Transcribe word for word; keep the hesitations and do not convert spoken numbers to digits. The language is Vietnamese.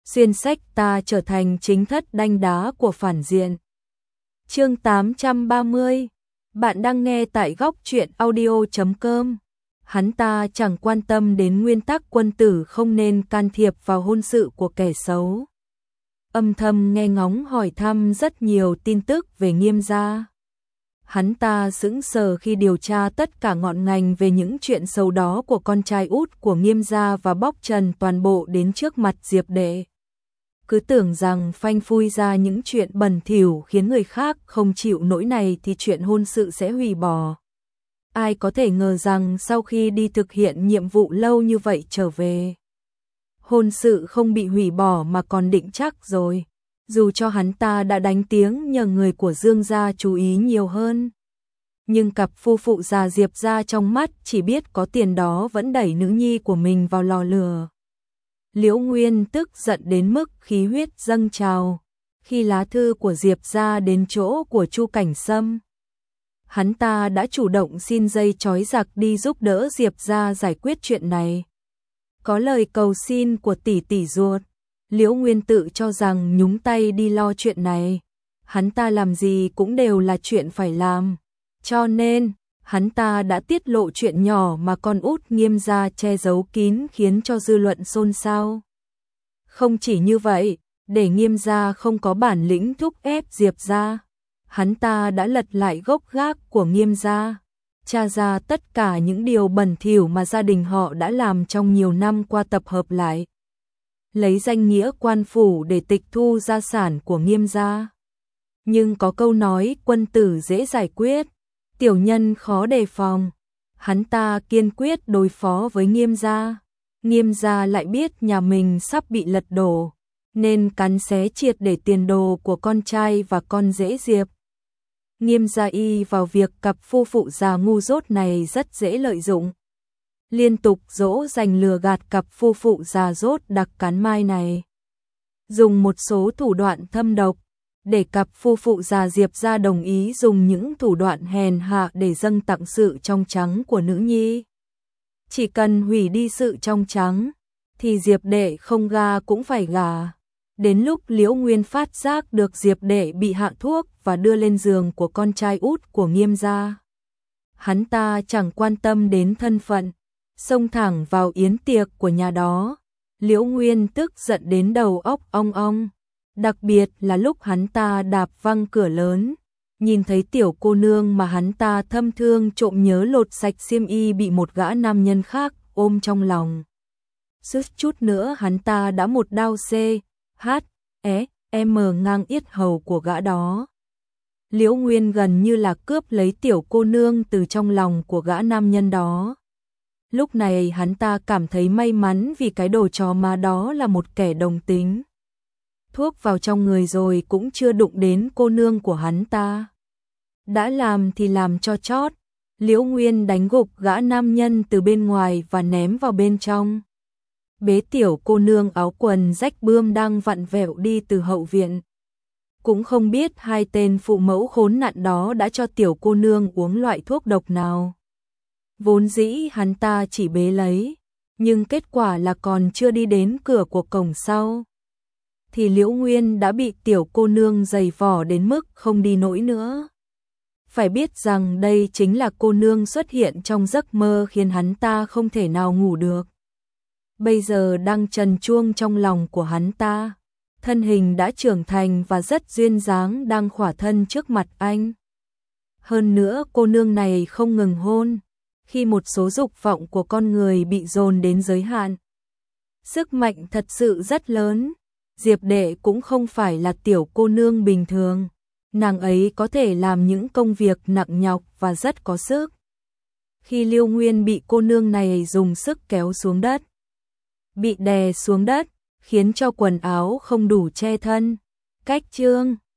xuyên sách ta trở thành chính thất đanh đá của phản diện. Chương tám trăm ba mươi. Bạn đang nghe tại góc truyện audio chấm com. Hắn ta chẳng quan tâm đến nguyên tắc quân tử không nên can thiệp vào hôn sự của kẻ xấu. Âm thầm nghe ngóng hỏi thăm rất nhiều tin tức về Nghiêm gia. Hắn ta sững sờ khi điều tra tất cả ngọn ngành về những chuyện xấu đó của con trai út của Nghiêm gia và bóc trần toàn bộ đến trước mặt Diệp Đệ. Cứ tưởng rằng phanh phui ra những chuyện bẩn thỉu khiến người khác không chịu nỗi này thì chuyện hôn sự sẽ hủy bỏ. Ai có thể ngờ rằng sau khi đi thực hiện nhiệm vụ lâu như vậy trở về, hôn sự không bị hủy bỏ mà còn định chắc rồi. Dù cho hắn ta đã đánh tiếng nhờ người của Dương gia chú ý nhiều hơn, nhưng cặp phu phụ già Diệp gia trong mắt chỉ biết có tiền đó vẫn đẩy nữ nhi của mình vào lò lửa. Liễu Nguyên tức giận đến mức khí huyết dâng trào khi lá thư của Diệp gia đến chỗ của Chu Cảnh Sâm. Hắn ta đã chủ động xin dây trói giặc đi giúp đỡ Diệp gia giải quyết chuyện này. Có lời cầu xin của tỷ tỷ ruột, Liễu Nguyên tự cho rằng nhúng tay đi lo chuyện này, hắn ta làm gì cũng đều là chuyện phải làm. Cho nên, hắn ta đã tiết lộ chuyện nhỏ mà con út Nghiêm gia che giấu kín khiến cho dư luận xôn xao. Không chỉ như vậy, để Nghiêm gia không có bản lĩnh thúc ép Diệp gia, hắn ta đã lật lại gốc gác của Nghiêm gia, tra ra tất cả những điều bẩn thỉu mà gia đình họ đã làm trong nhiều năm qua tập hợp lại, lấy danh nghĩa quan phủ để tịch thu gia sản của Nghiêm gia. Nhưng có câu nói quân tử dễ giải quyết, tiểu nhân khó đề phòng. Hắn ta kiên quyết đối phó với Nghiêm gia. Nghiêm gia lại biết nhà mình sắp bị lật đổ, nên cắn xé triệt để tiền đồ của con trai và con rể Diệp. Nghiêm gia y vào việc cặp phu phụ già ngu dốt này rất dễ lợi dụng, liên tục dỗ dành lừa gạt cặp phu phụ già dốt đặc cán mai này, dùng một số thủ đoạn thâm độc để cặp phu phụ già Diệp gia đồng ý dùng những thủ đoạn hèn hạ để dâng tặng sự trong trắng của nữ nhi. Chỉ cần hủy đi sự trong trắng thì Diệp Đệ không gả cũng phải gả. Đến lúc Liễu Nguyên phát giác được Diệp Đệ bị hạ thuốc và đưa lên giường của con trai út của Nghiêm gia, hắn ta chẳng quan tâm đến thân phận, xông thẳng vào yến tiệc của nhà đó. Liễu Nguyên tức giận đến đầu óc ong ong, đặc biệt là lúc hắn ta đạp văng cửa lớn, nhìn thấy tiểu cô nương mà hắn ta thâm thương trộm nhớ lột sạch xiêm y bị một gã nam nhân khác ôm trong lòng. Suýt chút nữa hắn ta đã một đao C, H, E, M ngang yết hầu của gã đó. Liễu Nguyên gần như là cướp lấy tiểu cô nương từ trong lòng của gã nam nhân đó. Lúc này hắn ta cảm thấy may mắn vì cái đồ chó má đó là một kẻ đồng tính. Thuốc vào trong người rồi cũng chưa đụng đến cô nương của hắn ta. Đã làm thì làm cho chót. Liễu Nguyên đánh gục gã nam nhân từ bên ngoài và ném vào bên trong. Bế tiểu cô nương áo quần rách bươm đang vặn vẹo đi từ hậu viện. Cũng không biết hai tên phụ mẫu khốn nạn đó đã cho tiểu cô nương uống loại thuốc độc nào. Vốn dĩ hắn ta chỉ bế lấy, nhưng kết quả là còn chưa đi đến cửa của cổng sau thì Liễu Nguyên đã bị tiểu cô nương giày vò đến mức không đi nổi nữa. Phải biết rằng đây chính là cô nương xuất hiện trong giấc mơ khiến hắn ta không thể nào ngủ được. Bây giờ đang trần truông trong lòng của hắn ta, thân hình đã trưởng thành và rất duyên dáng đang khỏa thân trước mặt anh. Hơn nữa cô nương này không ngừng hôn, khi một số dục vọng của con người bị dồn đến giới hạn. Sức mạnh thật sự rất lớn. Diệp Đệ cũng không phải là tiểu cô nương bình thường, nàng ấy có thể làm những công việc nặng nhọc và rất có sức. Khi Liễu Nguyên bị cô nương này dùng sức kéo xuống đất, bị đè xuống đất, khiến cho quần áo không đủ che thân. Cách chương